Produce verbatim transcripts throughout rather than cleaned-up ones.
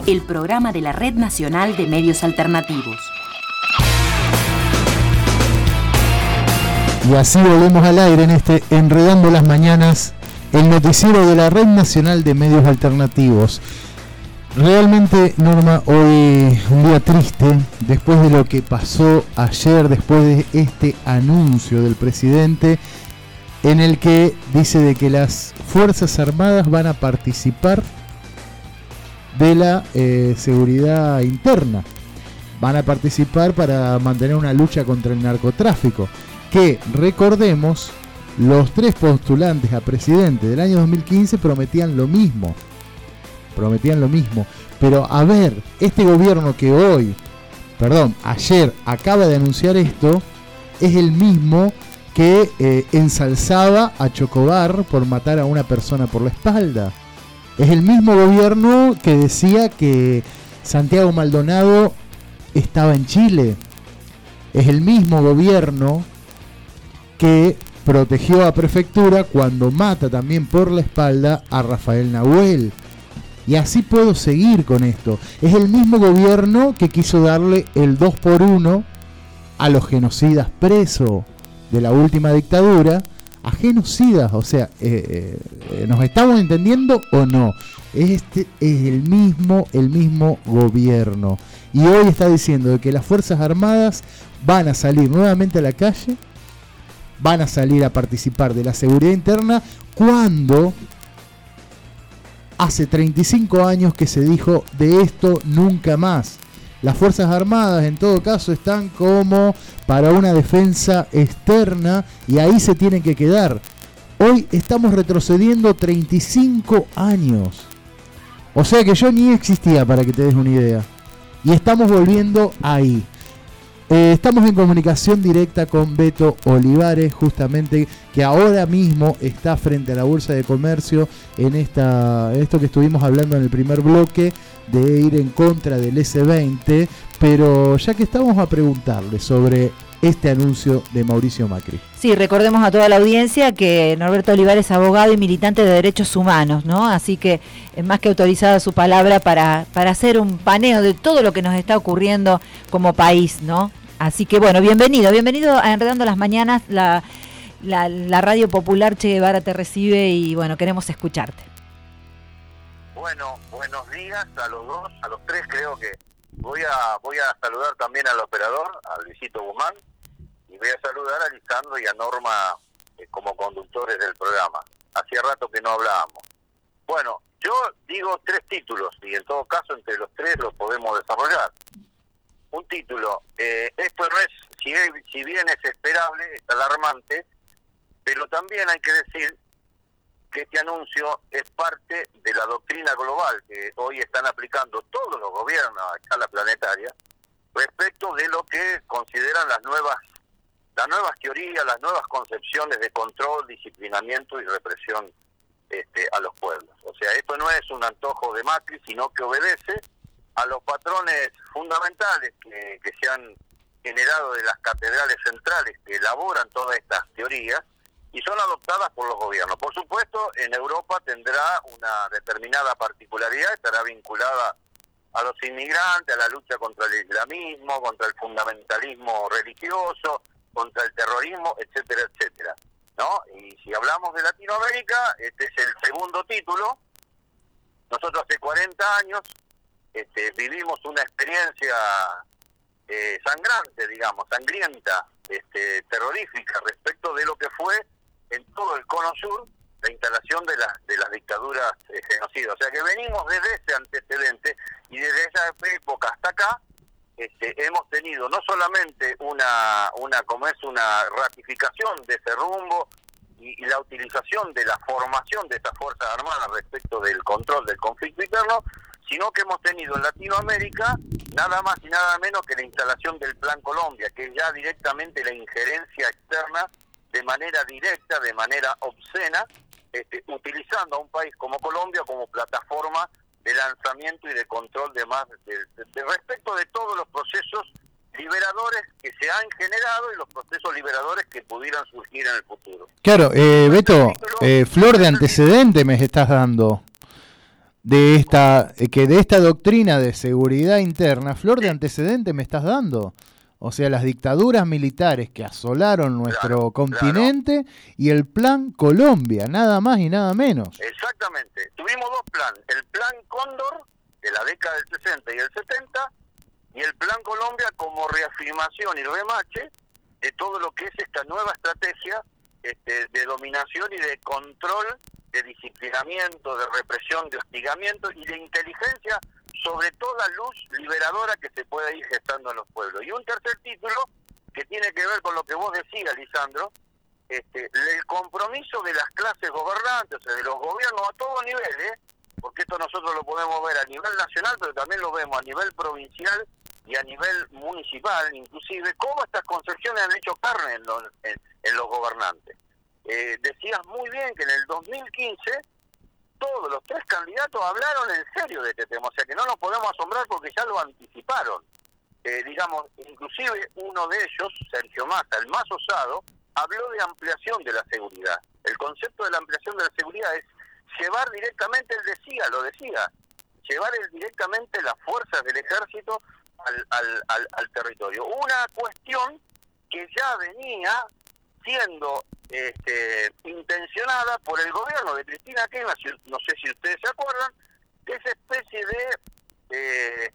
el programa de la Red Nacional de Medios Alternativos. Y así volvemos al aire en este Enredando las Mañanas, el noticiero de la Red Nacional de Medios Alternativos. Realmente, Norma, hoy un día triste, después de lo que pasó ayer, después de este anuncio del presidente, en el que dice de que las Fuerzas Armadas van a participar de la eh, seguridad interna. Van a participar para mantener una lucha contra el narcotráfico. Que, recordemos, los tres postulantes a presidente del año dos mil quince prometían lo mismo. Prometían lo mismo. Pero a ver, este gobierno que hoy, perdón, ayer acaba de anunciar esto, es el mismo que eh, ensalzaba a Chocobar por matar a una persona por la espalda. Es el mismo gobierno que decía que Santiago Maldonado estaba en Chile. Es el mismo gobierno que protegió a Prefectura cuando mata también por la espalda a Rafael Nahuel. Y así puedo seguir con esto. Es el mismo gobierno que quiso darle el dos por uno a los genocidas presos de la última dictadura. A genocidas, o sea, eh, eh, ¿nos estamos entendiendo o no? Este es el mismo, el mismo gobierno. Y hoy está diciendo de que las Fuerzas Armadas van a salir nuevamente a la calle, van a salir a participar de la seguridad interna, cuando hace treinta y cinco años que se dijo de esto nunca más. Las Fuerzas Armadas en todo caso están como para una defensa externa y ahí se tienen que quedar. Hoy estamos retrocediendo treinta y cinco años. O sea que yo ni existía, para que te des una idea. Y estamos volviendo ahí. Eh, estamos en comunicación directa con Beto Olivares, justamente, que ahora mismo está frente a la Bolsa de Comercio en, esta, en esto que estuvimos hablando en el primer bloque, de ir en contra del ese veinte, pero ya que estamos a preguntarle sobre este anuncio de Mauricio Macri. Sí, recordemos a toda la audiencia que Norberto Olivares es abogado y militante de derechos humanos, ¿no? Así que es más que autorizada su palabra para, para hacer un paneo de todo lo que nos está ocurriendo como país, ¿no? Así que bueno, bienvenido, bienvenido a Enredando las Mañanas, la, la, la radio popular Che Guevara te recibe y bueno, queremos escucharte. Bueno, buenos días a los dos, a los tres. Creo que voy a voy a saludar también al operador, a Luisito Guzmán, y voy a saludar a Lisandro y a Norma eh, como conductores del programa. Hacía rato que no hablábamos. Bueno, yo digo tres títulos y en todo caso entre los tres los podemos desarrollar. Un título, eh, esto no es, si, es, si bien es esperable, es alarmante, pero también hay que decir que este anuncio es parte de la doctrina global que hoy están aplicando todos los gobiernos a escala planetaria respecto de lo que consideran las nuevas las nuevas teorías, las nuevas concepciones de control, disciplinamiento y represión este, a los pueblos. O sea, esto no es un antojo de Macri, sino que obedece a los patrones fundamentales que, que se han generado de las catedrales centrales que elaboran todas estas teorías y son adoptadas por los gobiernos. Por supuesto, en Europa tendrá una determinada particularidad, estará vinculada a los inmigrantes, a la lucha contra el islamismo, contra el fundamentalismo religioso, contra el terrorismo, etcétera, etcétera, ¿no? Y si hablamos de Latinoamérica, este es el segundo título. Nosotros hace cuarenta años este, vivimos una experiencia eh, sangrante, digamos, sangrienta, este, terrorífica respecto de lo que fue en todo el cono sur la instalación de las de las dictaduras eh, genocidas. O sea que venimos desde ese antecedente y desde esa época hasta acá este, hemos tenido no solamente una una como es una ratificación de ese rumbo y, y la utilización de la formación de estas fuerzas armadas respecto del control del conflicto interno, sino que hemos tenido en Latinoamérica nada más y nada menos que la instalación del Plan Colombia, que es ya directamente la injerencia externa de manera directa, de manera obscena, este, utilizando a un país como Colombia como plataforma de lanzamiento y de control de más de, de, de respecto de todos los procesos liberadores que se han generado y los procesos liberadores que pudieran surgir en el futuro. Claro, eh, Beto, eh, flor de antecedente me estás dando de esta, que de esta doctrina de seguridad interna, flor de antecedente me estás dando. O sea, las dictaduras militares que asolaron nuestro claro, continente claro. y el Plan Colombia, nada más y nada menos. Exactamente. Tuvimos dos planes. El Plan Cóndor, de la década del sesenta y el setenta, y el Plan Colombia como reafirmación y remache de todo lo que es esta nueva estrategia este, de dominación y de control, de disciplinamiento, de represión, de hostigamiento y de inteligencia sobre toda luz liberadora que se puede ir gestando en los pueblos. Y un tercer título que tiene que ver con lo que vos decías, Lisandro, este, el compromiso de las clases gobernantes, o sea, de los gobiernos a todo nivel, ¿eh? Porque esto nosotros lo podemos ver a nivel nacional, pero también lo vemos a nivel provincial y a nivel municipal, inclusive, cómo estas concepciones han hecho carne en los, en, en los gobernantes. Eh, decías muy bien que en el dos mil quince todos los tres candidatos hablaron en serio de este tema, o sea que no nos podemos asombrar porque ya lo anticiparon. Eh, digamos, inclusive uno de ellos, Sergio Massa, el más osado, habló de ampliación de la seguridad. El concepto de la ampliación de la seguridad es llevar directamente, él decía, lo decía, llevar el, directamente las fuerzas del ejército al, al, al, al territorio. Una cuestión que ya venía siendo este, intencionada por el gobierno de Cristina Kirchner, no sé si ustedes se acuerdan, de esa especie de eh,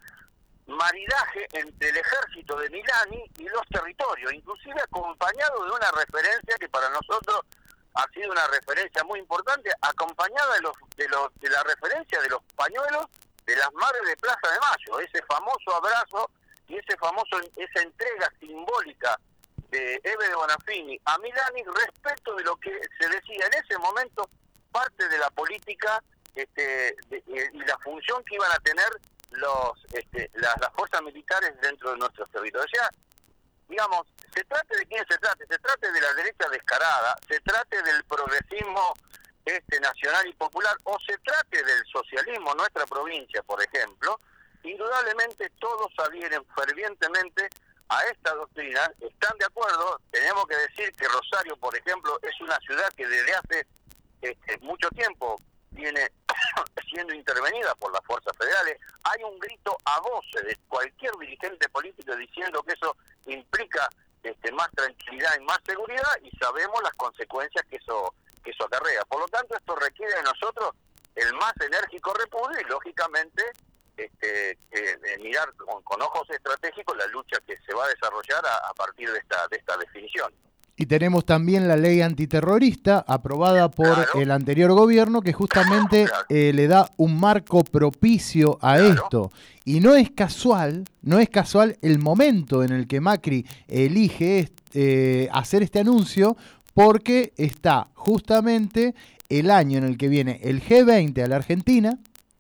maridaje entre el ejército de Milani y los territorios, inclusive acompañado de una referencia que para nosotros ha sido una referencia muy importante, acompañada de los de los de la referencia de los pañuelos de las madres de Plaza de Mayo, ese famoso abrazo y ese famoso esa entrega simbólica de Eve de Bonafini a Milani respecto de lo que se decía en ese momento parte de la política este, de, de, y la función que iban a tener los este, las, las fuerzas militares dentro de nuestros territorios. O sea, digamos, se trate de quién se trate, se trate de la derecha descarada, se trate del progresismo este nacional y popular, o se trate del socialismo en nuestra provincia, por ejemplo, indudablemente todos adhieren fervientemente a esta doctrina, están de acuerdo. Tenemos que decir que Rosario, por ejemplo, es una ciudad que desde hace este, mucho tiempo viene siendo intervenida por las fuerzas federales. Hay un grito a voces de cualquier dirigente político diciendo que eso implica este, más tranquilidad y más seguridad, y sabemos las consecuencias que eso que eso acarrea. Por lo tanto, esto requiere de nosotros el más enérgico repudio y, lógicamente, este, eh, de mirar con, con ojos estratégicos la lucha que se va a desarrollar a, a partir de esta de esta definición. Y tenemos también la ley antiterrorista aprobada por claro. el anterior gobierno, que justamente claro. eh, le da un marco propicio a claro. esto. Y no es casual, no es casual el momento en el que Macri elige eh, hacer este anuncio, porque está justamente el año en el que viene el G veinte a la Argentina,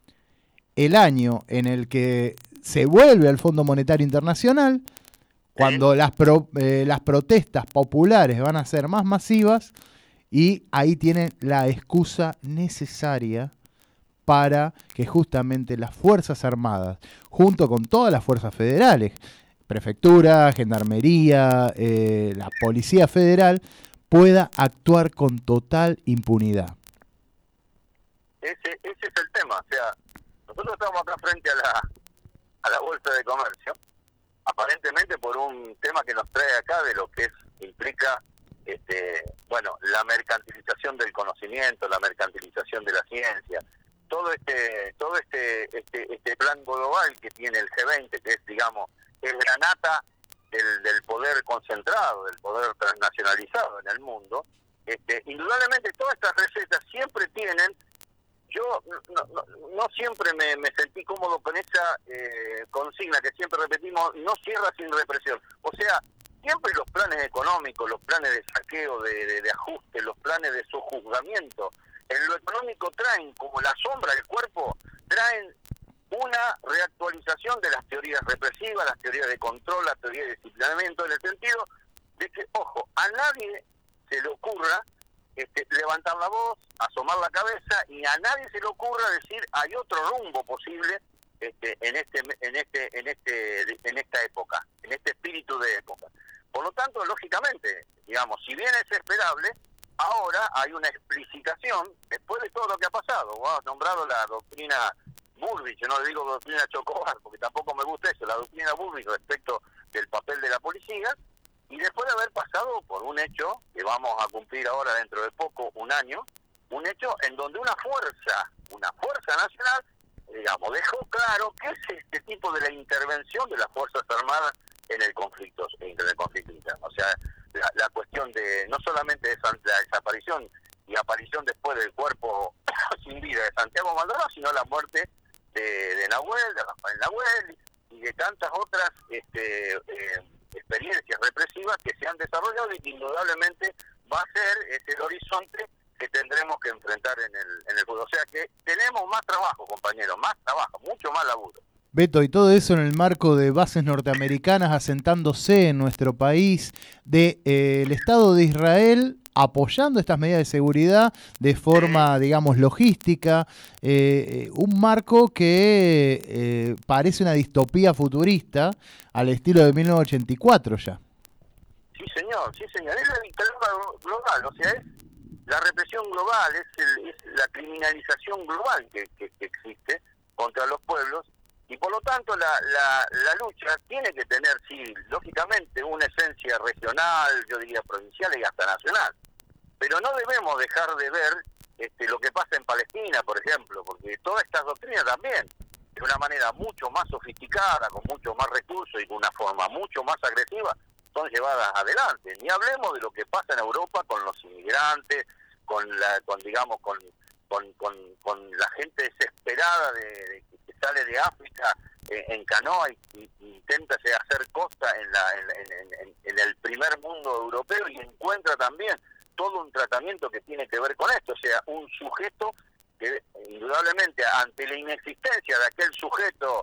el año en el que se vuelve al Fondo Monetario Internacional, cuando las, pro, eh, las protestas populares van a ser más masivas, y ahí tienen la excusa necesaria para que justamente las Fuerzas Armadas, junto con todas las fuerzas federales, prefectura, gendarmería, eh, la Policía Federal, pueda actuar con total impunidad. Ese, ese es el tema, o sea, nosotros estamos acá frente a la a la Bolsa de Comercio, aparentemente por un tema que nos trae acá de lo que es implica este bueno la mercantilización del conocimiento, la mercantilización de la ciencia, todo este todo este este este plan global que tiene el G veinte, que es, digamos, es la nata del, del poder concentrado, del poder transnacionalizado en el mundo. Este, indudablemente todas estas recetas siempre tienen, yo no, no, no siempre me, me sentí cómodo con esa eh, consigna que siempre repetimos, no cierra sin represión. O sea, siempre los planes económicos, los planes de saqueo, de, de, de ajuste, los planes de sojuzgamiento, en lo económico traen como la sombra del cuerpo, traen una reactualización de las teorías represivas, las teorías de control, las teorías de disciplinamiento, en el sentido de que, ojo, a nadie se le ocurra este, levantar la voz, asomar la cabeza, y a nadie se le ocurra decir hay otro rumbo posible este, en este en este en este en esta época, en este espíritu de época. Por lo tanto, lógicamente, digamos, si bien es esperable, ahora hay una explicitación después de todo lo que ha pasado. Vos has nombrado la doctrina Bullrich, yo no le digo doctrina Chocobar, porque tampoco me gusta eso, la doctrina Bullrich respecto del papel de la policía, y después de haber pasado por un hecho, que vamos a cumplir ahora dentro de poco, un año, un hecho en donde una fuerza, una fuerza nacional, digamos, dejó claro qué es este tipo de la intervención de las Fuerzas Armadas en el conflicto, en el conflicto interno. O sea, la, la cuestión de no solamente de la desaparición y aparición después del cuerpo sin vida de Santiago Maldonado, sino la muerte de, de Nahuel, de Rafael Nahuel y de tantas otras este, eh, experiencias represivas que se han desarrollado y que indudablemente va a ser es el horizonte que tendremos que enfrentar en el en el fútbol. O sea que tenemos más trabajo, compañeros, más trabajo, mucho más laburo. Beto, y todo eso en el marco de bases norteamericanas asentándose en nuestro país, de eh, el Estado de Israel apoyando estas medidas de seguridad de forma, digamos, logística, eh, un marco que eh, parece una distopía futurista al estilo de mil novecientos ochenta y cuatro ya. Sí, señor, sí, señor. Es la dictadura global, o sea, es la represión global, es, el, es la criminalización global que, que, que existe contra los pueblos. Y por lo tanto la, la, la lucha tiene que tener, sí, lógicamente, una esencia regional, yo diría provincial y hasta nacional. Pero no debemos dejar de ver este, lo que pasa en Palestina, por ejemplo, porque todas estas doctrinas también, de una manera mucho más sofisticada, con mucho más recursos y de una forma mucho más agresiva, son llevadas adelante. Ni hablemos de lo que pasa en Europa con los inmigrantes, con, la, con digamos, con, con, con, con la gente desesperada de, de sale de África eh, en canoa y, y, y intenta hacer costa en, la, en, en, en, en el primer mundo europeo y encuentra también todo un tratamiento que tiene que ver con esto, o sea, un sujeto que indudablemente ante la inexistencia de aquel sujeto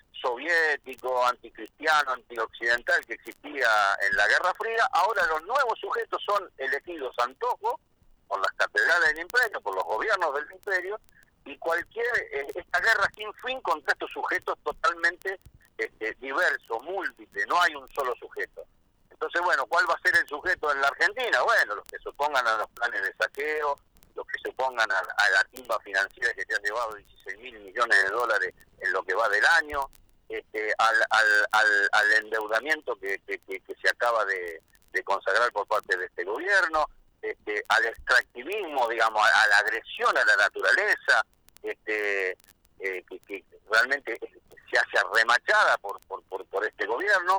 soviético, anticristiano, antioccidental que existía en la Guerra Fría, ahora los nuevos sujetos son elegidos a antojo por las catedrales del imperio, por los gobiernos del imperio, y cualquier eh, esta guerra sin fin contra estos sujetos totalmente este, diversos, múltiples, no hay un solo sujeto. Entonces, bueno, ¿cuál va a ser el sujeto en la Argentina? Bueno, los que se opongan a los planes de saqueo, los que se opongan a, a la timba financiera que se ha llevado dieciséis mil millones de dólares en lo que va del año, este, al, al, al, al endeudamiento que, que, que, que se acaba de, de consagrar por parte de este gobierno, este, al extractivismo, digamos, a, a la agresión a la naturaleza, este eh, que, que realmente se hace remachada por, por, por, por este gobierno.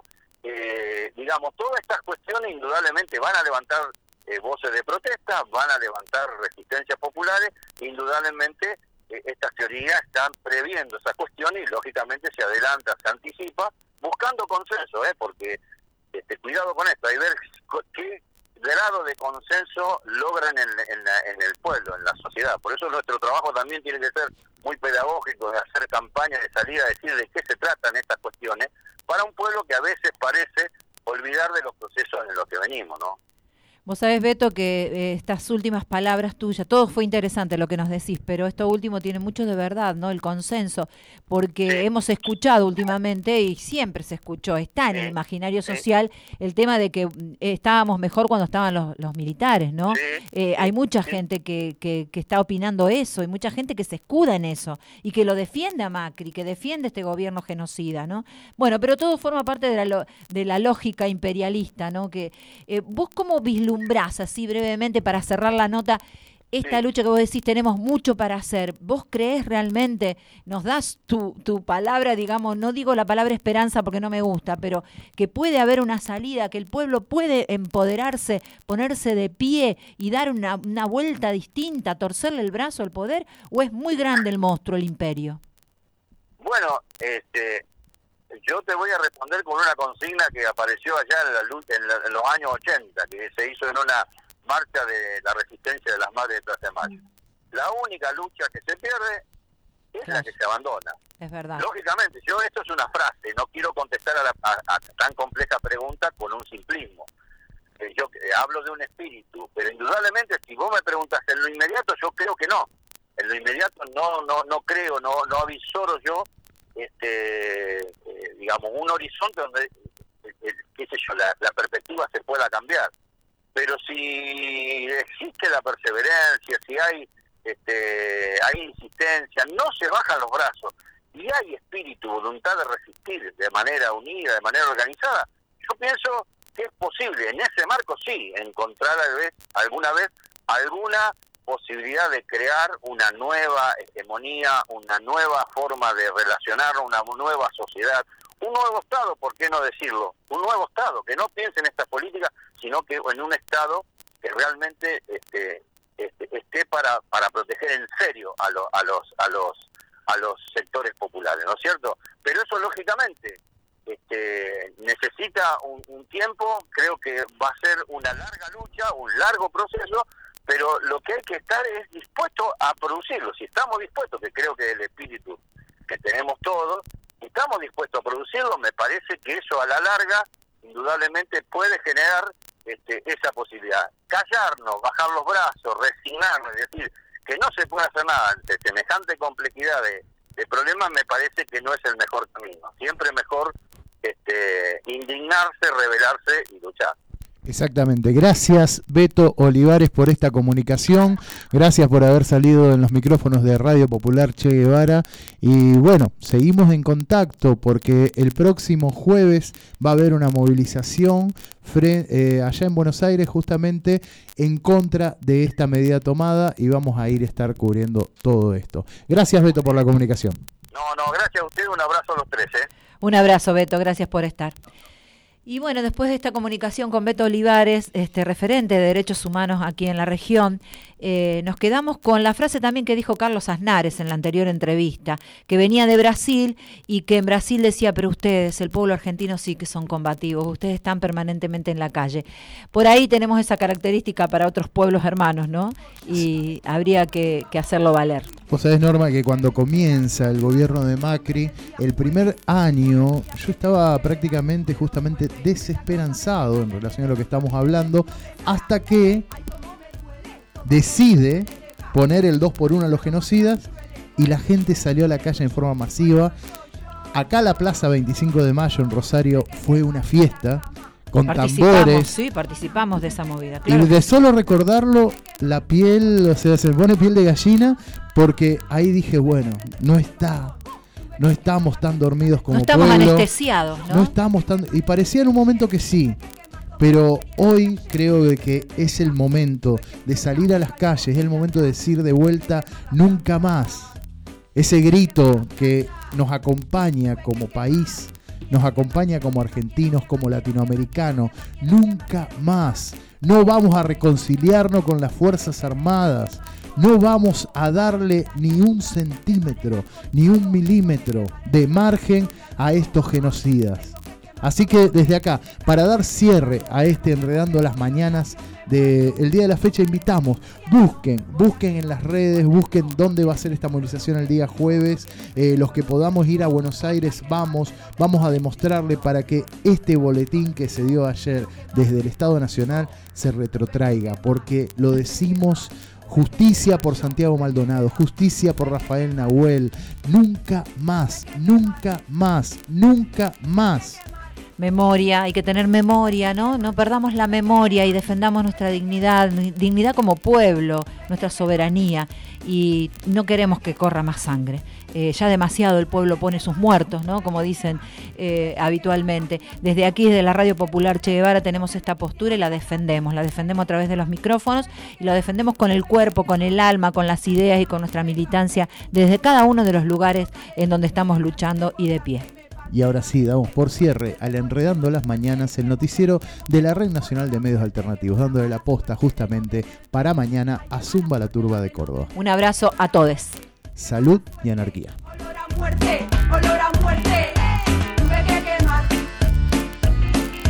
Eh, digamos, todas estas cuestiones indudablemente van a levantar eh, voces de protesta, van a levantar resistencias populares, indudablemente eh, estas teorías están previendo esas cuestiones y lógicamente se adelanta, se anticipa, buscando consenso, ¿eh? porque este, cuidado con esto, hay que ver qué grado de consenso logran en, en, la, en el pueblo, en la sociedad. Por eso nuestro trabajo también tiene que ser muy pedagógico, de hacer campañas, de salir a decir de qué se tratan estas cuestiones, para un pueblo que a veces parece olvidar de los procesos en los que venimos, ¿no? Vos sabés, Beto, que eh, estas últimas palabras tuyas, todo fue interesante lo que nos decís, pero esto último tiene mucho de verdad, ¿no? El consenso, porque sí. hemos escuchado últimamente, y siempre se escuchó, está en sí. el imaginario social, sí. el tema de que eh, estábamos mejor cuando estaban los, los militares, ¿no? Sí. Eh, hay mucha sí. gente que, que, que está opinando eso, y mucha gente que se escuda en eso, y que lo defiende a Macri, que defiende este gobierno genocida, ¿no? Bueno, pero todo forma parte de la, de la lógica imperialista, ¿no? Que eh, vos cómo vislumbrás así brevemente para cerrar la nota, esta sí. lucha que vos decís tenemos mucho para hacer. ¿Vos creés realmente, nos das tu, tu palabra, digamos, no digo la palabra esperanza porque no me gusta, pero que puede haber una salida, que el pueblo puede empoderarse, ponerse de pie y dar una, una vuelta distinta, torcerle el brazo al poder, o es muy grande el monstruo, el imperio? Bueno, este... yo te voy a responder con una consigna que apareció allá en, la lucha, en, la, en los años ochenta, que se hizo en una marcha de la resistencia de las madres de Plaza de Mayo. La única lucha que se pierde es claro. la que se abandona. Es verdad. Lógicamente, yo esto es una frase, no quiero contestar a, la, a, a tan compleja pregunta con un simplismo. Eh, yo eh, hablo de un espíritu, pero indudablemente si vos me preguntas en lo inmediato, yo creo que no. En lo inmediato no no no creo, no no avisoro yo este eh, digamos un horizonte donde eh, eh, qué sé yo la, la perspectiva se pueda cambiar, pero si existe la perseverancia, si hay este hay insistencia, no se bajan los brazos y hay espíritu, voluntad de resistir de manera unida, de manera organizada, yo pienso que es posible, en ese marco sí, encontrar a vez, alguna vez alguna posibilidad de crear una nueva hegemonía, una nueva forma de relacionar, una nueva sociedad, un nuevo Estado, ¿por qué no decirlo? Un nuevo Estado, que no piense en estas políticas, sino que en un Estado que realmente este, este, esté para, para proteger en serio a, lo, a los a los a los sectores populares, ¿no es cierto? Pero eso lógicamente este, necesita un, un tiempo, creo que va a ser una larga lucha, un largo proceso, pero lo que hay que estar es dispuesto a producirlo. Si estamos dispuestos, que creo que es el espíritu que tenemos todos, si estamos dispuestos a producirlo, me parece que eso a la larga indudablemente puede generar este, esa posibilidad. Callarnos, bajar los brazos, resignarnos, es decir, que no se puede hacer nada ante semejante complejidad de, de problemas, me parece que no es el mejor camino. Siempre mejor este, indignarse, rebelarse y luchar. Exactamente. Gracias, Beto Olivares, por esta comunicación. Gracias por haber salido en los micrófonos de Radio Popular Che Guevara. Y bueno, seguimos en contacto porque el próximo jueves va a haber una movilización fre- eh, allá en Buenos Aires, justamente en contra de esta medida tomada, y vamos a ir a estar cubriendo todo esto. Gracias, Beto, por la comunicación. No, no, gracias a usted. Un abrazo a los tres, ¿eh? Un abrazo, Beto. Gracias por estar. Y bueno, después de esta comunicación con Beto Olivares, este referente de derechos humanos aquí en la región, eh, nos quedamos con la frase también que dijo Carlos Aznares en la anterior entrevista, que venía de Brasil y que en Brasil decía, pero ustedes, el pueblo argentino sí que son combativos, ustedes están permanentemente en la calle. Por ahí tenemos esa característica para otros pueblos hermanos, ¿no? Y habría que, que hacerlo valer. Vos sabés, Norma, que cuando comienza el gobierno de Macri, el primer año, yo estaba prácticamente justamente desesperanzado en relación a lo que estamos hablando, hasta que decide poner el dos por uno a los genocidas y la gente salió a la calle en forma masiva. Acá la Plaza veinticinco de Mayo en Rosario fue una fiesta con tambores. Sí, participamos de esa movida. Claro. Y de solo recordarlo, la piel, o sea, se pone piel de gallina, porque ahí dije, bueno, no está, no estamos tan dormidos como no estamos pueblo, anestesiados, ¿no? No estamos tan, y parecía en un momento que sí, pero hoy creo de que es el momento de salir a las calles, es el momento de decir de vuelta nunca más. Ese grito que nos acompaña como país, nos acompaña como argentinos, como latinoamericanos, nunca más. No vamos a reconciliarnos con las Fuerzas Armadas, no vamos a darle ni un centímetro, ni un milímetro de margen a estos genocidas. Así que desde acá, para dar cierre a este Enredando las Mañanas del día de la fecha, invitamos, busquen, busquen en las redes, busquen dónde va a ser esta movilización el día jueves. Eh, los que podamos ir a Buenos Aires, vamos, vamos a demostrarle para que este boletín que se dio ayer desde el Estado Nacional se retrotraiga, porque lo decimos. Justicia por Santiago Maldonado, justicia por Rafael Nahuel, nunca más, nunca más, nunca más. Memoria, hay que tener memoria, ¿no? No perdamos la memoria y defendamos nuestra dignidad, dignidad como pueblo, nuestra soberanía, y no queremos que corra más sangre. Eh, ya demasiado el pueblo pone sus muertos, ¿no? Como dicen eh, habitualmente. Desde aquí, desde la Radio Popular Che Guevara, tenemos esta postura y la defendemos. La defendemos a través de los micrófonos y la defendemos con el cuerpo, con el alma, con las ideas y con nuestra militancia desde cada uno de los lugares en donde estamos luchando y de pie. Y ahora sí, damos por cierre al Enredando las Mañanas, el noticiero de la Red Nacional de Medios Alternativos, dándole la posta justamente para mañana a Zumba la Turba de Córdoba. Un abrazo a todos. Salud y anarquía. Muerte.